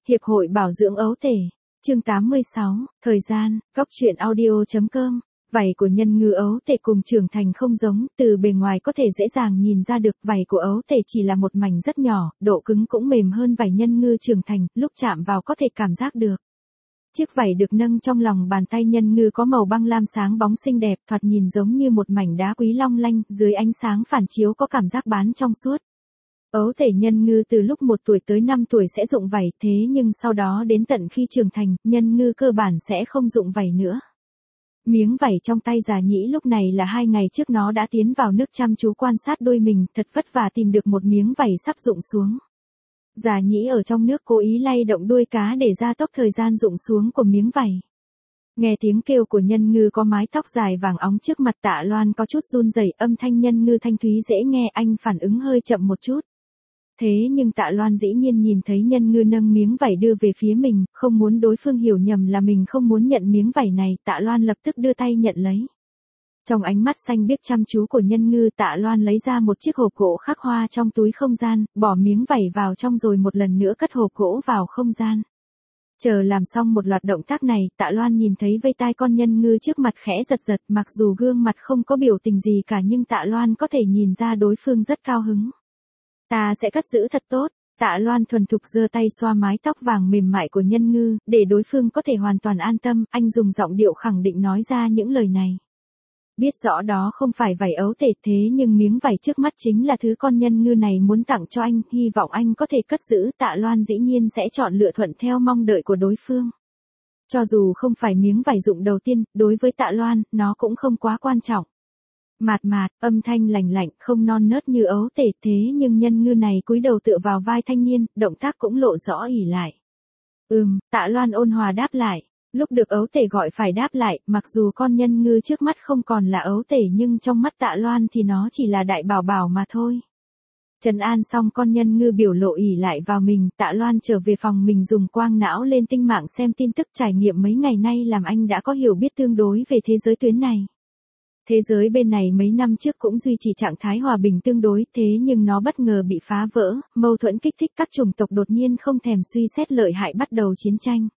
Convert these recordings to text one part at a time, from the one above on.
Hiệp hội Bảo dưỡng ấu tể. Chương 86, thời gian, góc truyện audio.com. Vảy của nhân ngư ấu tể cùng trưởng thành không giống, từ bề ngoài có thể dễ dàng nhìn ra được vảy của ấu tể chỉ là một mảnh rất nhỏ, độ cứng cũng mềm hơn vảy nhân ngư trưởng thành, lúc chạm vào có thể cảm giác được. Chiếc vảy được nâng trong lòng bàn tay nhân ngư có màu băng lam sáng bóng xinh đẹp, thoạt nhìn giống như một mảnh đá quý long lanh, dưới ánh sáng phản chiếu có cảm giác bán trong suốt. Ấu tể nhân ngư từ lúc 1 tuổi tới 5 tuổi sẽ rụng vảy, thế nhưng sau đó đến tận khi trưởng thành, nhân ngư cơ bản sẽ không rụng vảy nữa. Miếng vảy trong tay Già Nhĩ lúc này là 2 ngày trước nó đã tiến vào nước chăm chú quan sát đuôi mình, thật vất vả tìm được một miếng vảy sắp rụng xuống. Già Nhĩ ở trong nước cố ý lay động đuôi cá để gia tốc thời gian rụng xuống của miếng vảy. Nghe tiếng kêu của nhân ngư có mái tóc dài vàng óng trước mặt, Tạ Loan có chút run rẩy, âm thanh nhân ngư thanh thúy dễ nghe, anh phản ứng hơi chậm một chút. Thế nhưng Tạ Loan dĩ nhiên nhìn thấy nhân ngư nâng miếng vảy đưa về phía mình, không muốn đối phương hiểu nhầm là mình không muốn nhận miếng vảy này, Tạ Loan lập tức đưa tay nhận lấy. Trong ánh mắt xanh biếc chăm chú của nhân ngư, Tạ Loan lấy ra một chiếc hộp gỗ khắc hoa trong túi không gian, bỏ miếng vảy vào trong rồi một lần nữa cất hộp gỗ vào không gian. Chờ làm xong một loạt động tác này, Tạ Loan nhìn thấy vây tai con nhân ngư trước mặt khẽ giật giật, mặc dù gương mặt không có biểu tình gì cả nhưng Tạ Loan có thể nhìn ra đối phương rất cao hứng. Ta sẽ cất giữ thật tốt. Tạ Loan thuần thục giơ tay xoa mái tóc vàng mềm mại của nhân ngư, để đối phương có thể hoàn toàn an tâm, anh dùng giọng điệu khẳng định nói ra những lời này. Biết rõ đó không phải vảy ấu tể, thế nhưng miếng vảy trước mắt chính là thứ con nhân ngư này muốn tặng cho anh, hy vọng anh có thể cất giữ. Tạ Loan dĩ nhiên sẽ chọn lựa thuận theo mong đợi của đối phương. Cho dù không phải miếng vảy rụng đầu tiên, đối với Tạ Loan, nó cũng không quá quan trọng. Mạt mạt, âm thanh lành lạnh, không non nớt như ấu tể, thế nhưng nhân ngư này cúi đầu tựa vào vai thanh niên, động tác cũng lộ rõ ỷ lại. Tạ Loan ôn hòa đáp lại. Lúc được ấu tể gọi phải đáp lại, mặc dù con nhân ngư trước mắt không còn là ấu tể nhưng trong mắt Tạ Loan thì nó chỉ là đại bảo bảo mà thôi. Trấn an xong con nhân ngư biểu lộ ỷ lại vào mình, Tạ Loan trở về phòng mình dùng quang não lên tinh mạng xem tin tức, trải nghiệm mấy ngày nay làm anh đã có hiểu biết tương đối về thế giới tuyến này. Thế giới bên này mấy năm trước cũng duy trì trạng thái hòa bình tương đối, thế nhưng nó bất ngờ bị phá vỡ, mâu thuẫn kích thích, các chủng tộc đột nhiên không thèm suy xét lợi hại bắt đầu chiến tranh.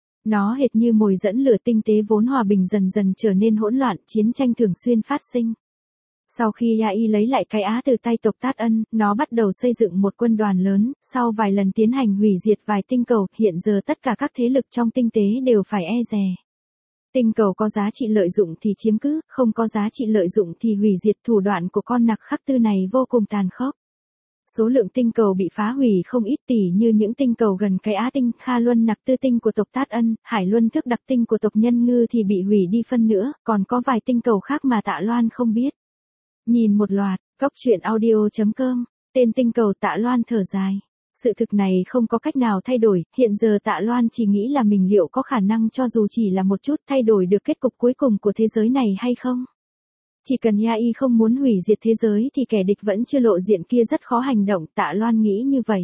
Nó hệt như mồi dẫn lửa, tinh tế vốn hòa bình dần dần trở nên hỗn loạn, chiến tranh thường xuyên phát sinh. Sau khi Yai lấy lại cái Á từ tay tộc Tát Ân, nó bắt đầu xây dựng một quân đoàn lớn, sau vài lần tiến hành hủy diệt vài tinh cầu, hiện giờ tất cả các thế lực trong tinh tế đều phải e dè. Tinh cầu có giá trị lợi dụng thì chiếm cứ, không có giá trị lợi dụng thì hủy diệt. Thủ đoạn của con nặc khắc tư này vô cùng tàn khốc. Số lượng tinh cầu bị phá hủy không ít, tỷ như những tinh cầu gần cái Á tinh, Kha Luân nặc tư tinh của tộc Tát Ân, Hải Luân thức đặc tinh của tộc Nhân Ngư thì bị hủy đi phân nữa, còn có vài tinh cầu khác mà Tạ Loan không biết. Nhìn một loạt, góc truyện audio.com, tên tinh cầu Tạ Loan thở dài. Sự thực này không có cách nào thay đổi, hiện giờ Tạ Loan chỉ nghĩ là mình liệu có khả năng cho dù chỉ là một chút thay đổi được kết cục cuối cùng của thế giới này hay không. Chỉ cần Yai không muốn hủy diệt thế giới thì kẻ địch vẫn chưa lộ diện kia rất khó hành động, Tạ Loan nghĩ như vậy.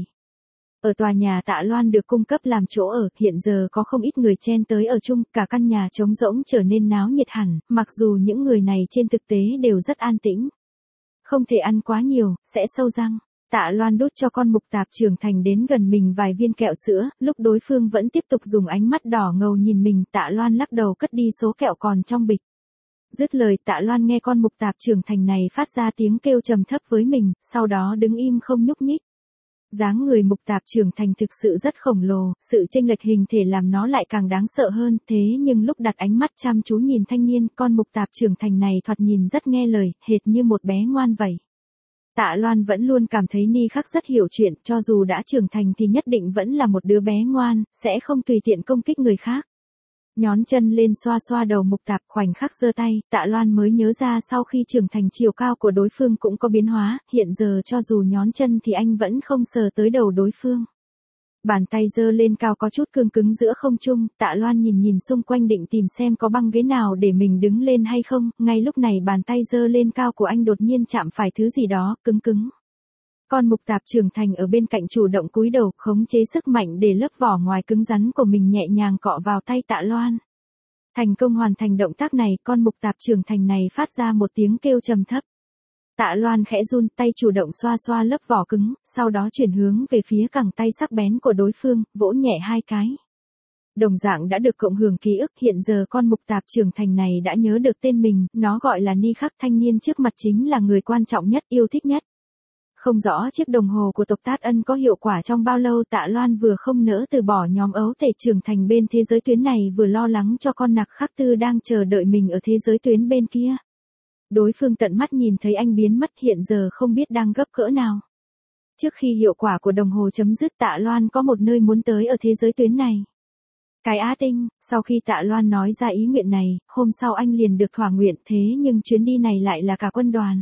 Ở tòa nhà Tạ Loan được cung cấp làm chỗ ở, hiện giờ có không ít người chen tới ở chung, cả căn nhà trống rỗng trở nên náo nhiệt hẳn, mặc dù những người này trên thực tế đều rất an tĩnh. Không thể ăn quá nhiều, sẽ sâu răng. Tạ Loan đút cho con mục tạp trưởng thành đến gần mình vài viên kẹo sữa, lúc đối phương vẫn tiếp tục dùng ánh mắt đỏ ngầu nhìn mình, Tạ Loan lắc đầu cất đi số kẹo còn trong bịch. Dứt lời, Tạ Loan nghe con mục tạp trưởng thành này phát ra tiếng kêu trầm thấp với mình, sau đó đứng im không nhúc nhích. Dáng người mục tạp trưởng thành thực sự rất khổng lồ, sự chênh lệch hình thể làm nó lại càng đáng sợ hơn, thế nhưng lúc đặt ánh mắt chăm chú nhìn thanh niên, con mục tạp trưởng thành này thoạt nhìn rất nghe lời, hệt như một bé ngoan vậy. Tạ Loan vẫn luôn cảm thấy Ni Khắc rất hiểu chuyện, cho dù đã trưởng thành thì nhất định vẫn là một đứa bé ngoan, sẽ không tùy tiện công kích người khác. Nhón chân lên xoa xoa đầu mục tạp, khoảnh khắc giơ tay, Tạ Loan mới nhớ ra sau khi trưởng thành chiều cao của đối phương cũng có biến hóa, hiện giờ cho dù nhón chân thì anh vẫn không sờ tới đầu đối phương. Bàn tay giơ lên cao có chút cương cứng giữa không trung, Tạ Loan nhìn xung quanh định tìm xem có băng ghế nào để mình đứng lên hay không, ngay lúc này bàn tay giơ lên cao của anh đột nhiên chạm phải thứ gì đó, cứng cứng. Con mục tạp trưởng thành ở bên cạnh chủ động cúi đầu, khống chế sức mạnh để lớp vỏ ngoài cứng rắn của mình nhẹ nhàng cọ vào tay Tạ Loan. Thành công hoàn thành động tác này, con mục tạp trưởng thành này phát ra một tiếng kêu trầm thấp. Tạ Loan khẽ run tay chủ động xoa xoa lớp vỏ cứng, sau đó chuyển hướng về phía cẳng tay sắc bén của đối phương, vỗ nhẹ 2 cái. Đồng dạng đã được cộng hưởng ký ức, hiện giờ con mục tạp trưởng thành này đã nhớ được tên mình, nó gọi là Ni Khắc, thanh niên trước mặt chính là người quan trọng nhất, yêu thích nhất. Không rõ chiếc đồng hồ của tộc Tát Ân có hiệu quả trong bao lâu, Tạ Loan vừa không nỡ từ bỏ nhóm ấu tể trưởng thành bên thế giới tuyến này, vừa lo lắng cho con nặc Khắc Tư đang chờ đợi mình ở thế giới tuyến bên kia. Đối phương tận mắt nhìn thấy anh biến mất, hiện giờ không biết đang gấp cỡ nào. Trước khi hiệu quả của đồng hồ chấm dứt, Tạ Loan có một nơi muốn tới ở thế giới tuyến này. Cái Á Tinh. Sau khi Tạ Loan nói ra ý nguyện này, hôm sau anh liền được thỏa nguyện, thế nhưng chuyến đi này lại là cả quân đoàn.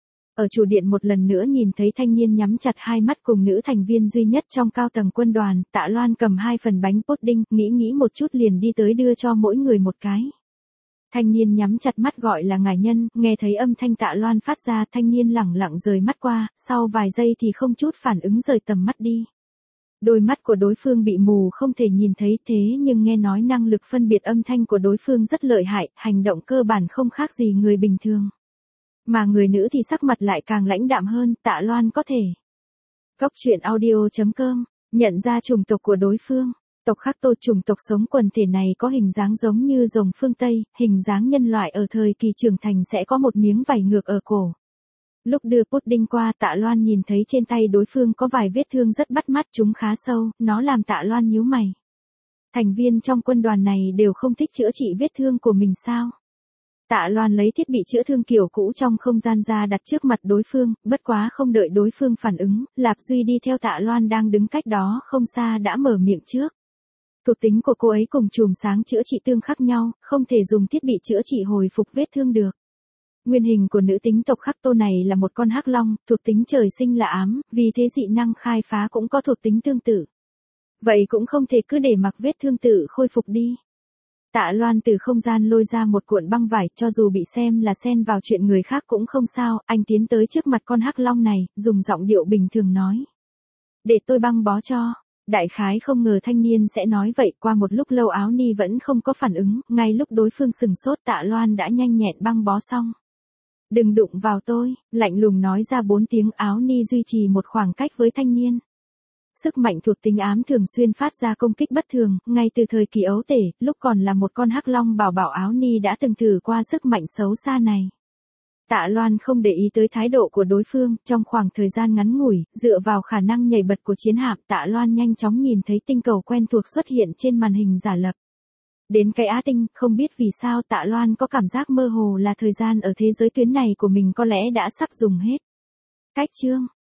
Ở chủ điện một lần nữa nhìn thấy thanh niên nhắm chặt hai mắt cùng nữ thành viên duy nhất trong cao tầng quân đoàn, Tạ Loan cầm 2 phần bánh pudding, nghĩ một chút liền đi tới đưa cho mỗi người một cái. Thanh niên nhắm chặt mắt gọi là ngải nhân, nghe thấy âm thanh Tạ Loan phát ra, thanh niên lẳng lặng rời mắt qua, sau vài giây thì không chút phản ứng rời tầm mắt đi. Đôi mắt của đối phương bị mù không thể nhìn thấy, thế nhưng nghe nói năng lực phân biệt âm thanh của đối phương rất lợi hại, hành động cơ bản không khác gì người bình thường. Mà người nữ thì sắc mặt lại càng lãnh đạm hơn, Tạ Loan có thể. Góc truyện audio.com, nhận ra chủng tộc của đối phương. Tộc Khắc Tô, chủng tộc sống quần thể này có hình dáng giống như rồng phương Tây, hình dáng nhân loại, ở thời kỳ trưởng thành sẽ có một miếng vảy ngược ở cổ. Lúc đưa pudding qua, Tạ Loan nhìn thấy trên tay đối phương có vài vết thương rất bắt mắt, chúng khá sâu, nó làm Tạ Loan nhíu mày. Thành viên trong quân đoàn này đều không thích chữa trị vết thương của mình sao? Tạ Loan lấy thiết bị chữa thương kiểu cũ trong không gian ra đặt trước mặt đối phương, bất quá không đợi đối phương phản ứng, Lạp Duy đi theo Tạ Loan đang đứng cách đó không xa đã mở miệng trước. Thuộc tính của cô ấy cùng chùm sáng chữa trị tương khắc nhau, không thể dùng thiết bị chữa trị hồi phục vết thương được. Nguyên hình của nữ tính tộc Khắc Tô này là một con hắc long, thuộc tính trời sinh là ám, vì thế dị năng khai phá cũng có thuộc tính tương tự. Vậy cũng không thể cứ để mặc vết thương tự khôi phục đi. Tạ Loan từ không gian lôi ra một cuộn băng vải, cho dù bị xem là xen vào chuyện người khác cũng không sao, anh tiến tới trước mặt con hắc long này, dùng giọng điệu bình thường nói. Để tôi băng bó cho. Đại khái không ngờ thanh niên sẽ nói vậy, qua một lúc lâu Áo Ni vẫn không có phản ứng, ngay lúc đối phương sừng sốt Tạ Loan đã nhanh nhẹn băng bó xong. Đừng đụng vào tôi, lạnh lùng nói ra 4 tiếng. Áo Ni duy trì một khoảng cách với thanh niên. Sức mạnh thuộc tính ám thường xuyên phát ra công kích bất thường, ngay từ thời kỳ ấu tể, lúc còn là một con hắc long bảo bảo Áo Ni đã từng thử qua sức mạnh xấu xa này. Tạ Loan không để ý tới thái độ của đối phương, trong khoảng thời gian ngắn ngủi, dựa vào khả năng nhảy bật của chiến hạm, Tạ Loan nhanh chóng nhìn thấy tinh cầu quen thuộc xuất hiện trên màn hình giả lập. Đến cái Á Tinh, không biết vì sao Tạ Loan có cảm giác mơ hồ là thời gian ở thế giới tuyến này của mình có lẽ đã sắp dùng hết. Cách chương